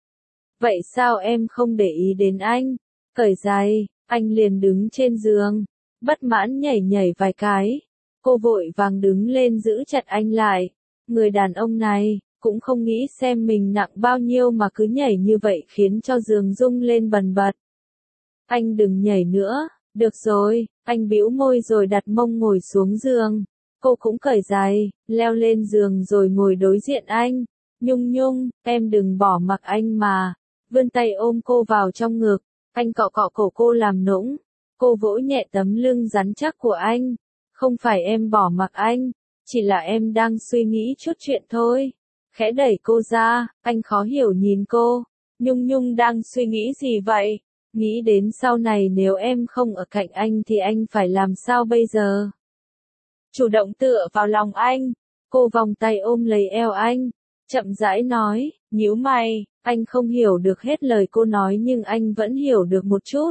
Vậy sao em không để ý đến anh? Cởi giày, anh liền đứng trên giường. Bất mãn nhảy vài cái. Cô vội vàng đứng lên giữ chặt anh lại. Người đàn ông này, cũng không nghĩ xem mình nặng bao nhiêu mà cứ nhảy như vậy khiến cho giường rung lên bần bật. Anh đừng nhảy nữa, được rồi, anh bĩu môi rồi đặt mông ngồi xuống giường. Cô cũng cởi giày, leo lên giường rồi ngồi đối diện anh. Nhung, em đừng bỏ mặc anh mà. Vươn tay ôm cô vào trong ngực, anh cọ cọ cổ cô làm nũng. Cô vỗ nhẹ tấm lưng rắn chắc của anh. Không phải em bỏ mặc anh, chỉ là em đang suy nghĩ chút chuyện thôi. Khẽ đẩy cô ra, anh khó hiểu nhìn cô. Nhung đang suy nghĩ gì vậy? Nghĩ đến sau này nếu em không ở cạnh anh thì anh phải làm sao bây giờ? Chủ động tựa vào lòng anh, cô vòng tay ôm lấy eo anh, chậm rãi nói, nhíu mày, anh không hiểu được hết lời cô nói nhưng anh vẫn hiểu được một chút.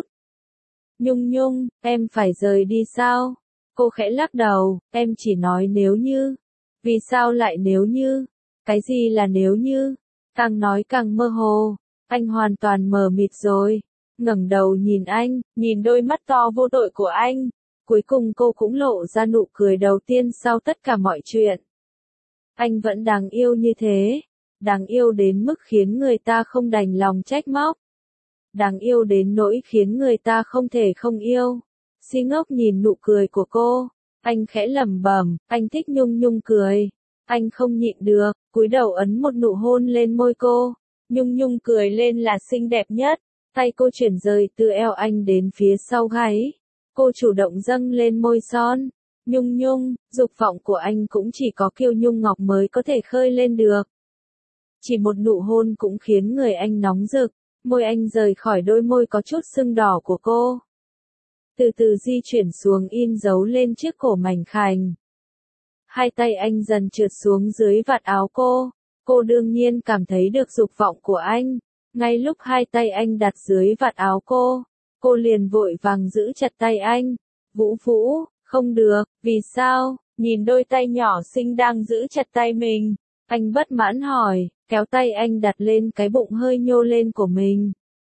Nhung, em phải rời đi sao? Cô khẽ lắc đầu, em chỉ nói nếu như. Vì sao lại nếu như? Cái gì là nếu như? Càng nói càng mơ hồ, anh hoàn toàn mờ mịt rồi. Ngẩng đầu nhìn anh, nhìn đôi mắt to vô tội của anh. Cuối cùng cô cũng lộ ra nụ cười đầu tiên sau tất cả mọi chuyện. Anh vẫn đáng yêu như thế. Đáng yêu đến mức khiến người ta không đành lòng trách móc. Đáng yêu đến nỗi khiến người ta không thể không yêu. Si ngốc nhìn nụ cười của cô. Anh khẽ lẩm bẩm, anh thích Nhung cười. Anh không nhịn được, cúi đầu ấn một nụ hôn lên môi cô. Nhung cười lên là xinh đẹp nhất. Tay cô chuyển rời từ eo anh đến phía sau gáy. Cô chủ động dâng lên môi son. Nhung Nhung, dục vọng của anh cũng chỉ có Kiều Nhung Ngọc mới có thể khơi lên được. Chỉ một nụ hôn cũng khiến người anh nóng rực, môi anh rời khỏi đôi môi có chút sưng đỏ của cô. Từ từ di chuyển xuống in dấu lên chiếc cổ mảnh khảnh. Hai tay anh dần trượt xuống dưới vạt áo cô đương nhiên cảm thấy được dục vọng của anh. Ngay lúc hai tay anh đặt dưới vạt áo cô liền vội vàng giữ chặt tay anh. Vũ Vũ, không được, vì sao? Nhìn đôi tay nhỏ xinh đang giữ chặt tay mình. Anh bất mãn hỏi, kéo tay anh đặt lên cái bụng hơi nhô lên của mình.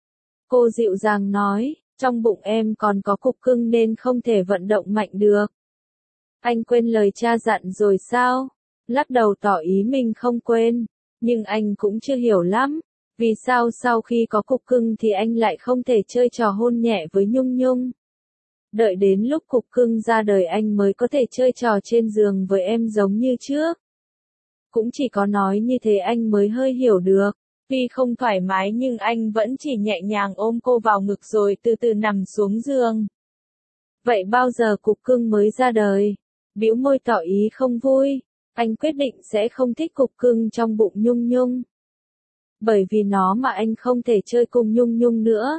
Cô dịu dàng nói, trong bụng em còn có cục cưng nên không thể vận động mạnh được. Anh quên lời cha dặn rồi sao? Lắc đầu tỏ ý mình không quên, nhưng anh cũng chưa hiểu lắm. Vì sao sau khi có cục cưng thì anh lại không thể chơi trò hôn nhẹ với Nhung Nhung? Đợi đến lúc cục cưng ra đời anh mới có thể chơi trò trên giường với em giống như trước. Cũng chỉ có nói như thế anh mới hơi hiểu được. Tuy không thoải mái nhưng anh vẫn chỉ nhẹ nhàng ôm cô vào ngực rồi từ từ nằm xuống giường. Vậy bao giờ cục cưng mới ra đời? Bĩu môi tỏ ý không vui. Anh quyết định sẽ không thích cục cưng trong bụng Nhung Nhung. Bởi vì nó mà anh không thể chơi cùng Nhung Nhung nữa.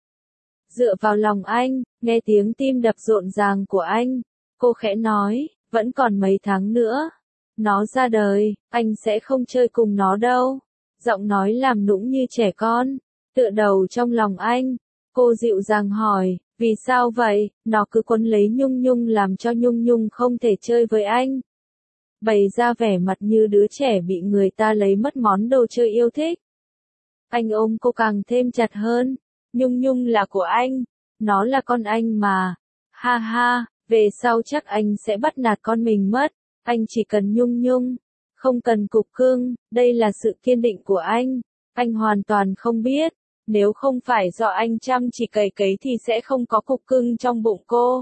Dựa vào lòng anh, nghe tiếng tim đập rộn ràng của anh, cô khẽ nói, vẫn còn mấy tháng nữa. Nó ra đời, anh sẽ không chơi cùng nó đâu. Giọng nói làm nũng như trẻ con, tựa đầu trong lòng anh. Cô dịu dàng hỏi, vì sao vậy? Nó cứ quấn lấy Nhung Nhung làm cho Nhung Nhung không thể chơi với anh. Bày ra vẻ mặt như đứa trẻ bị người ta lấy mất món đồ chơi yêu thích. Anh ôm cô càng thêm chặt hơn. Nhung Nhung là của anh. Nó là con anh mà. Ha ha, về sau chắc anh sẽ bắt nạt con mình mất. Anh chỉ cần Nhung Nhung. Không cần cục cưng. Đây là sự kiên định của anh. Anh hoàn toàn không biết. Nếu không phải do anh chăm chỉ cày cấy thì sẽ không có cục cưng trong bụng cô.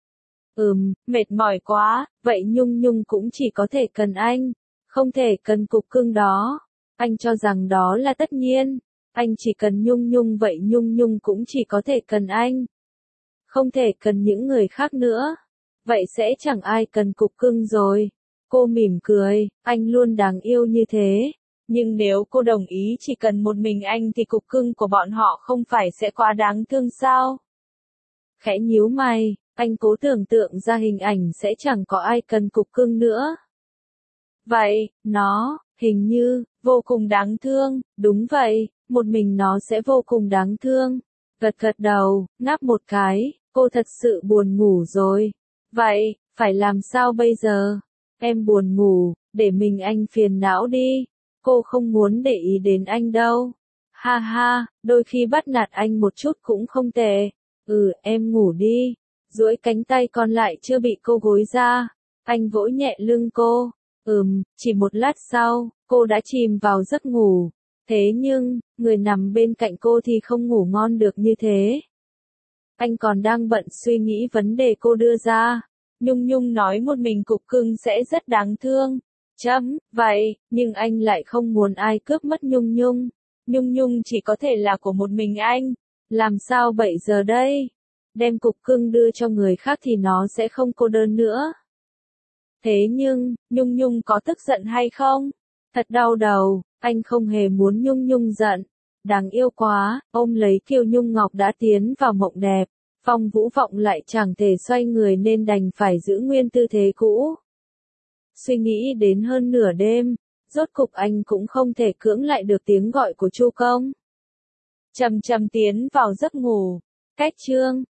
Mệt mỏi quá. Vậy Nhung Nhung cũng chỉ có thể cần anh. Không thể cần cục cưng đó. Anh cho rằng đó là tất nhiên. Anh chỉ cần Nhung Nhung vậy Nhung Nhung cũng chỉ có thể cần anh. Không thể cần những người khác nữa. Vậy sẽ chẳng ai cần cục cưng rồi. Cô mỉm cười, anh luôn đáng yêu như thế. Nhưng nếu cô đồng ý chỉ cần một mình anh thì cục cưng của bọn họ không phải sẽ quá đáng thương sao? Khẽ nhíu mày, anh cố tưởng tượng ra hình ảnh sẽ chẳng có ai cần cục cưng nữa. Vậy, nó, hình như, vô cùng đáng thương, đúng vậy, một mình nó sẽ vô cùng đáng thương. Gật gật đầu, ngáp một cái, cô thật sự buồn ngủ rồi. Vậy, phải làm sao bây giờ? Em buồn ngủ, để mình anh phiền não đi. Cô không muốn để ý đến anh đâu. Ha ha, đôi khi bắt nạt anh một chút cũng không tệ. Em ngủ đi. Duỗi cánh tay còn lại chưa bị cô gối ra. Anh vỗ nhẹ lưng cô. Chỉ một lát sau, cô đã chìm vào giấc ngủ. Thế nhưng, người nằm bên cạnh cô thì không ngủ ngon được như thế. Anh còn đang bận suy nghĩ vấn đề cô đưa ra. Nhung Nhung nói một mình cục cưng sẽ rất đáng thương. Vậy, nhưng anh lại không muốn ai cướp mất Nhung Nhung. Nhung Nhung chỉ có thể là của một mình anh. Làm sao bây giờ đây? Đem cục cưng đưa cho người khác thì nó sẽ không cô đơn nữa. Thế nhưng, Nhung Nhung có tức giận hay không? Thật đau đầu, anh không hề muốn Nhung Nhung giận. Đáng yêu quá, ôm lấy Kiều Nhung Ngọc đã tiến vào mộng đẹp. Phong Vũ Vọng lại chẳng thể xoay người nên đành phải giữ nguyên tư thế cũ. Suy nghĩ đến hơn nửa đêm, rốt cục anh cũng không thể cưỡng lại được tiếng gọi của Chu Công. Chậm chậm tiến vào giấc ngủ. Cách chương